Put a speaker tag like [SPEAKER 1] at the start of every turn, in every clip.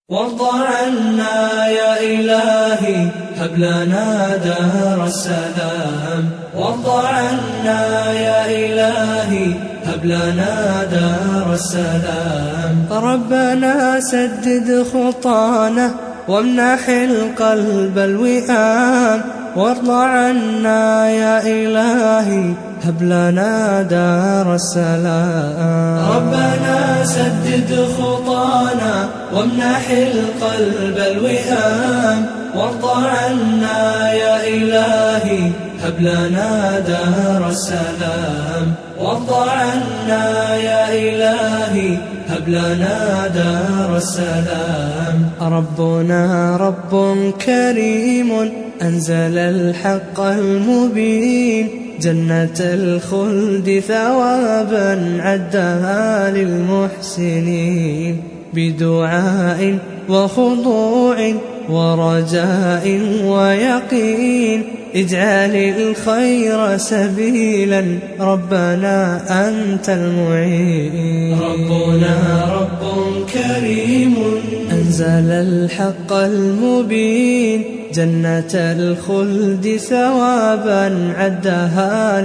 [SPEAKER 1] وارض عنا يا إلهي هب لنا دار السلام. وارض عنا يا إلهي هب لنا دار السلام. ربنا سدد خطانا وامنح القلب الوئام. وارض عنا يا إلهي هب لنا دار السلام. ربنا سدد خطانا وامنح القلب الوئام. وارض عنا يا إلهي هب لنا دار السلام. وارض عنا يا إلهي هب لنا دار السلام. ربنا رب كريم أنزل الحق المبين، جنة الخلد ثوابا عدها للمحسنين، بدعاء وخضوع ورجاء ويقين. اجعل الخير سبيلا ربنا أنت المعين. ربنا رب كريم أنزل الحق المبين، جنة الخلد ثوابا عدها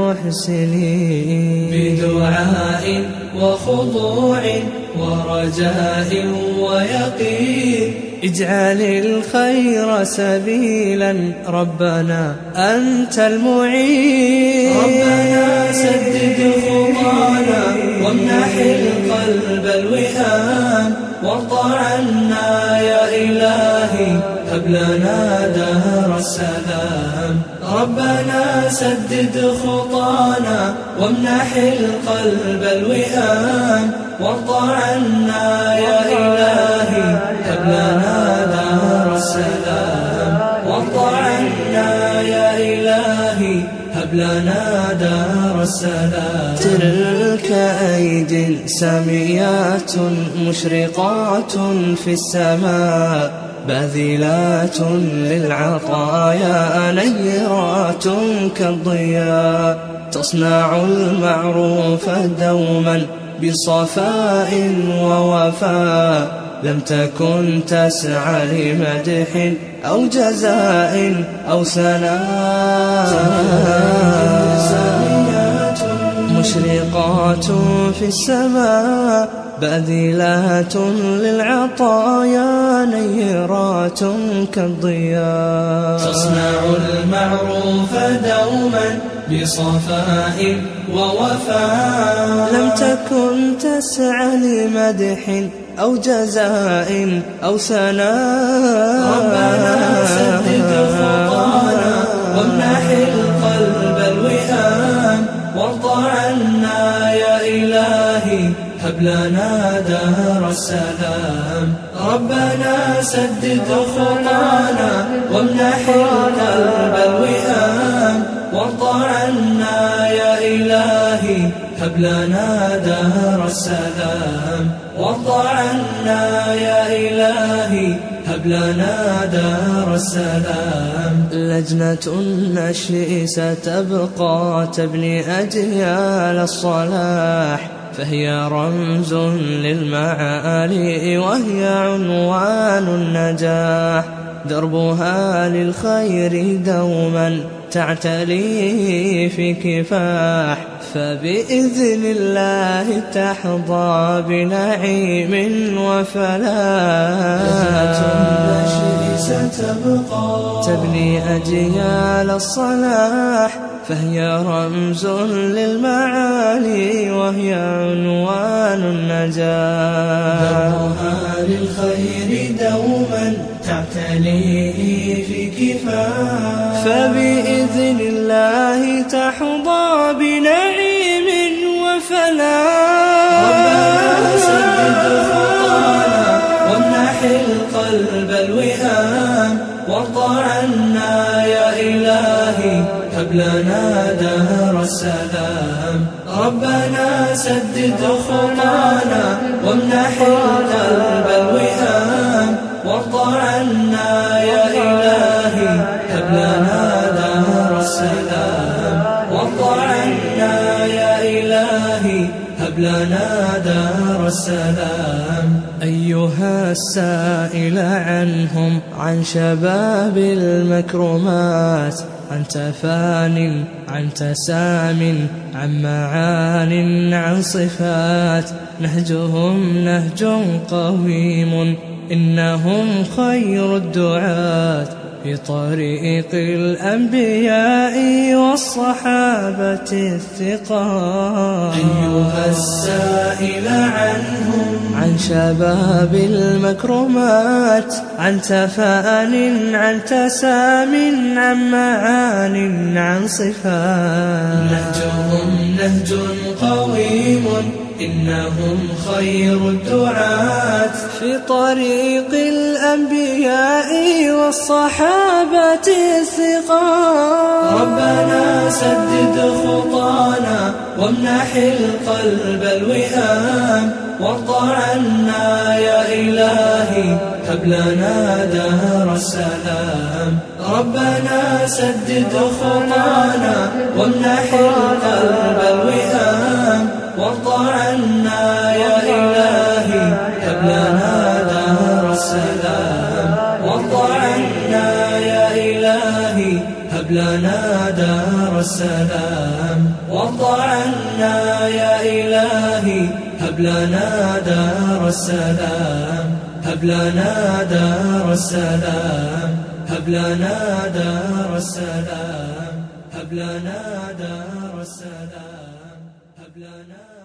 [SPEAKER 1] للمحسنين، بدعاء وخضوع ورجاء ويقين. اجعل الخير سبيلا ربنا أنت المعين. ربنا سدد خطانا وامنح القلب الوئام. وارض عنا يا إلهي هب لنا دار السلام. ربنا سدد خطانا وامنح القلب الوئام. وارض عنا يا إلهي هب لنا دار السلام. وارض عنا يا إلهي هب لنا دار السلام. تلك أيد ساميات مشرقات في السماء، باذلات للعطايا نيرات كالضياء. تصنع المعروف دوما بصفاء ووفاء، لم تكن تسعى لمدح أو جزاء أو ثناء. مشرقات في السماء، باذلات للعطايا نيرات كالضياء. تصنع المعروف دوما بصفاء ووفاء، لم تكن تسعى لمدح أو جزاء أو ثناء. ربنا سدد خطانا وامنح القلب الوئام. وارض عنا يا إلهي هب لنا دار السلام. ربنا سدد خطانا وامنح القلب الوئام. وارض عنا يا إلهي هب لنا دار السلام. وارض عنا يا إلهي هب لنا دار السلام. لجنة النشء ستبقى تبني أجيال الصلاح، فهي رمز للمعالي وهي عنوان النجاح. دربها للخير دوما تعتلي في كفاح، فبإذن الله تحظى بنعيم وفلاح. لجنة النشء ستبقى تبني أجيال الصلاح، فهي رمز للمعالي وهي عنوان النجاح. دربها للخير دوما تعتلي في كفاح، فبإذن الله تحظى بنعيم وفلاح. ربنا سدد خطانا وامنح القلب الوئام. وارض عنا يا إلهي هب لنا دار السلام. ربنا سدد خطانا وامنح القلب الوئام. وارض عنا يا إلهي هب لنا دار السلام. وارض عنا يا إلهي هب لنا دار السلام. أيها السائل عنهم، عن شباب المكرمات، عن تفان، عن تسام، عن معان، عن صفات. نهجهم نهج قويم، إنهم خير الدعاة في طريق الأنبياء والصحابة الثقات. أيها السائل عنهم، عن شباب المكرمات، عن تفان، عن تسام، عن معان، عن صفات. نهجهم نهج قويم، إنهم خير الدعاة في طريق الأنبياء والصحابة الثقات. ربنا سدد خطانا وامنح القلب الوئام، وارض عنا يا إلهي، هب لنا دار السلام. ربنا سدد خطانا وامنح القلب الوئام، وارض عنا يا إلهي، هب لنا دار السلام. وارض عنا يا إلهي، هب لنا دار السلام. وارض عنا يا إلهي، هب لنا دار السلام. هب لنا دار السلام. هب لنا دار السلام. هب لنا دار السلام. هب لنا